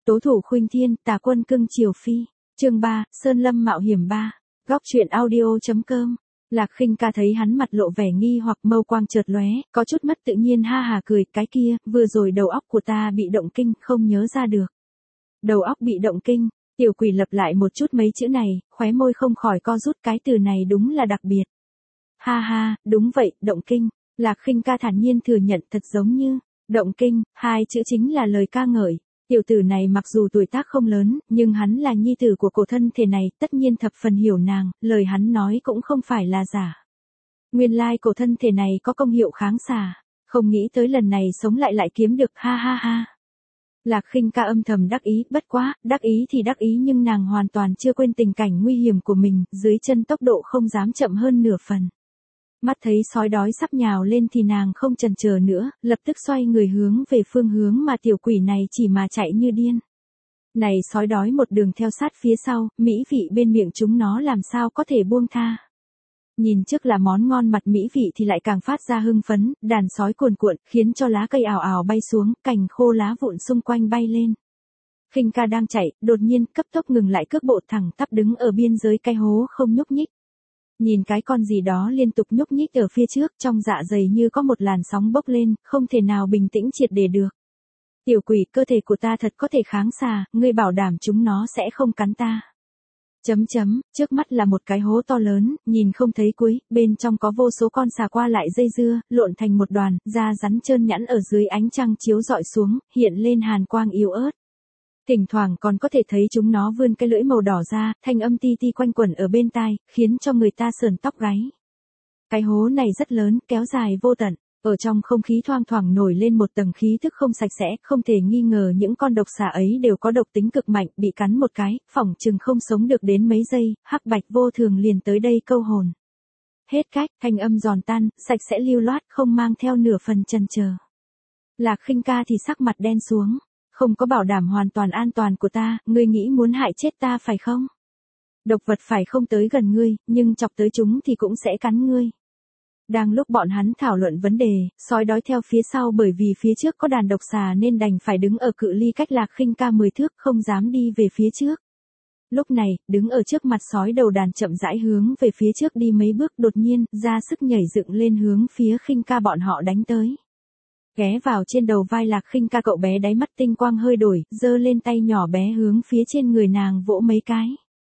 Tố thủ khuynh thiên, tà quân cưng chiều phi. Chương 3, Sơn Lâm mạo hiểm 3. Góc truyện audio.com. Lạc Khinh Ca thấy hắn mặt lộ vẻ nghi hoặc mâu quang chợt lóe, có chút mất tự nhiên ha hà cười, cái kia, vừa rồi đầu óc của ta bị động kinh, không nhớ ra được. Đầu óc bị động kinh, tiểu quỷ lặp lại một chút mấy chữ này, khóe môi không khỏi co rút, cái từ này đúng là đặc biệt. Ha ha, đúng vậy, động kinh. Lạc Khinh Ca thản nhiên thừa nhận, thật giống như, động kinh, hai chữ chính là lời ca ngợi. Tiểu tử này mặc dù tuổi tác không lớn, nhưng hắn là nhi tử của cổ thân thể này, tất nhiên thập phần hiểu nàng, lời hắn nói cũng không phải là giả. Nguyên lai cổ thân thể này có công hiệu kháng xà, không nghĩ tới lần này sống lại kiếm được, ha ha ha. Lạc Khinh Ca âm thầm đắc ý, bất quá, đắc ý thì đắc ý nhưng nàng hoàn toàn chưa quên tình cảnh nguy hiểm của mình, dưới chân tốc độ không dám chậm hơn nửa phần. Mắt thấy sói đói sắp nhào lên thì nàng không chần chờ nữa, lập tức xoay người hướng về phương hướng mà tiểu quỷ này chỉ mà chạy như điên. Này sói đói một đường theo sát phía sau, mỹ vị bên miệng chúng nó làm sao có thể buông tha. Nhìn trước là món ngon mặt mỹ vị thì lại càng phát ra hưng phấn, đàn sói cuồn cuộn, khiến cho lá cây ào ào bay xuống, cành khô lá vụn xung quanh bay lên. Khinh Ca đang chạy, đột nhiên cấp tốc ngừng lại cước bộ thẳng tắp đứng ở biên giới cái hố không nhúc nhích. Nhìn cái con gì đó liên tục nhúc nhích ở phía trước, trong dạ dày như có một làn sóng bốc lên, không thể nào bình tĩnh triệt để được. Tiểu quỷ, cơ thể của ta thật có thể kháng xà, ngươi bảo đảm chúng nó sẽ không cắn ta. Trước mắt là một cái hố to lớn, nhìn không thấy cuối, bên trong có vô số con xà qua lại dây dưa, lộn thành một đoàn, da rắn trơn nhẵn ở dưới ánh trăng chiếu rọi xuống, hiện lên hàn quang yếu ớt. Thỉnh thoảng còn có thể thấy chúng nó vươn cái lưỡi màu đỏ ra, thanh âm ti ti quanh quẩn ở bên tai, khiến cho người ta sởn tóc gáy. Cái hố này rất lớn, kéo dài vô tận, ở trong không khí thoang thoảng nổi lên một tầng khí thức không sạch sẽ, không thể nghi ngờ những con độc xà ấy đều có độc tính cực mạnh, bị cắn một cái, phỏng chừng không sống được đến mấy giây, hắc bạch vô thường liền tới đây câu hồn. Hết cách, thanh âm giòn tan, sạch sẽ lưu loát, không mang theo nửa phần chần chờ. Lạc Khinh Ca thì sắc mặt đen xuống. Không có bảo đảm hoàn toàn an toàn của ta, ngươi nghĩ muốn hại chết ta phải không? Độc vật phải không tới gần ngươi, nhưng chọc tới chúng thì cũng sẽ cắn ngươi. Đang lúc bọn hắn thảo luận vấn đề, sói đói theo phía sau bởi vì phía trước có đàn độc xà nên đành phải đứng ở cự ly cách Lạc Khinh Ca 10 thước, không dám đi về phía trước. Lúc này, đứng ở trước mặt sói đầu đàn chậm rãi hướng về phía trước đi mấy bước, đột nhiên, ra sức nhảy dựng lên hướng phía Khinh Ca bọn họ đánh tới. Ghé vào trên đầu vai Lạc Khinh Ca, cậu bé đáy mắt tinh quang hơi đổi, giơ lên tay nhỏ bé hướng phía trên người nàng vỗ mấy cái.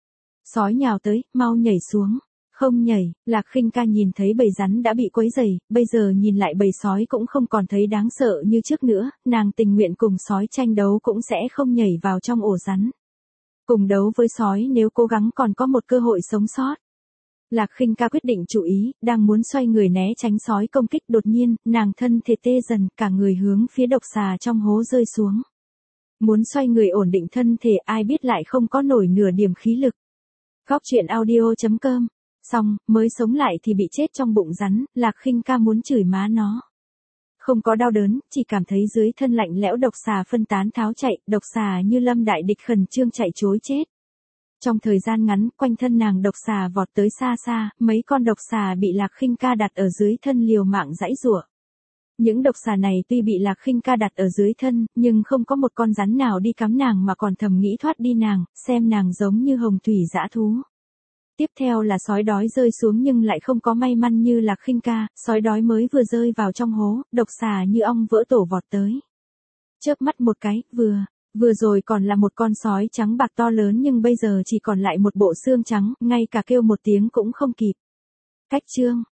Sói nhào tới, mau nhảy xuống. Không nhảy, Lạc Khinh Ca nhìn thấy bầy rắn đã bị quấy rầy, bây giờ nhìn lại bầy sói cũng không còn thấy đáng sợ như trước nữa, nàng tình nguyện cùng sói tranh đấu cũng sẽ không nhảy vào trong ổ rắn. Cùng đấu với sói nếu cố gắng còn có một cơ hội sống sót. Lạc Khinh Ca quyết định chú ý, đang muốn xoay người né tránh sói công kích, đột nhiên, nàng thân thể tê dần, cả người hướng phía độc xà trong hố rơi xuống. Muốn xoay người ổn định thân thể, ai biết lại không có nổi nửa điểm khí lực. Góc truyện audio.com. Xong, mới sống lại thì bị chết trong bụng rắn, Lạc Khinh Ca muốn chửi má nó. Không có đau đớn, chỉ cảm thấy dưới thân lạnh lẽo, độc xà phân tán tháo chạy, độc xà như lâm đại địch khẩn trương chạy trối chết. Trong thời gian ngắn, quanh thân nàng độc xà vọt tới xa xa, mấy con độc xà bị Lạc Khinh Ca đặt ở dưới thân liều mạng giãy giụa. Những độc xà này tuy bị Lạc Khinh Ca đặt ở dưới thân, nhưng không có một con rắn nào đi cắn nàng mà còn thầm nghĩ thoát đi nàng, xem nàng giống như hồng thủy dã thú. Tiếp theo là sói đói rơi xuống nhưng lại không có may mắn như Lạc Khinh Ca, sói đói mới vừa rơi vào trong hố, độc xà như ong vỡ tổ vọt tới. Chớp mắt một cái, Vừa rồi còn là một con sói trắng bạc to lớn nhưng bây giờ chỉ còn lại một bộ xương trắng, ngay cả kêu một tiếng cũng không kịp. Cách chương,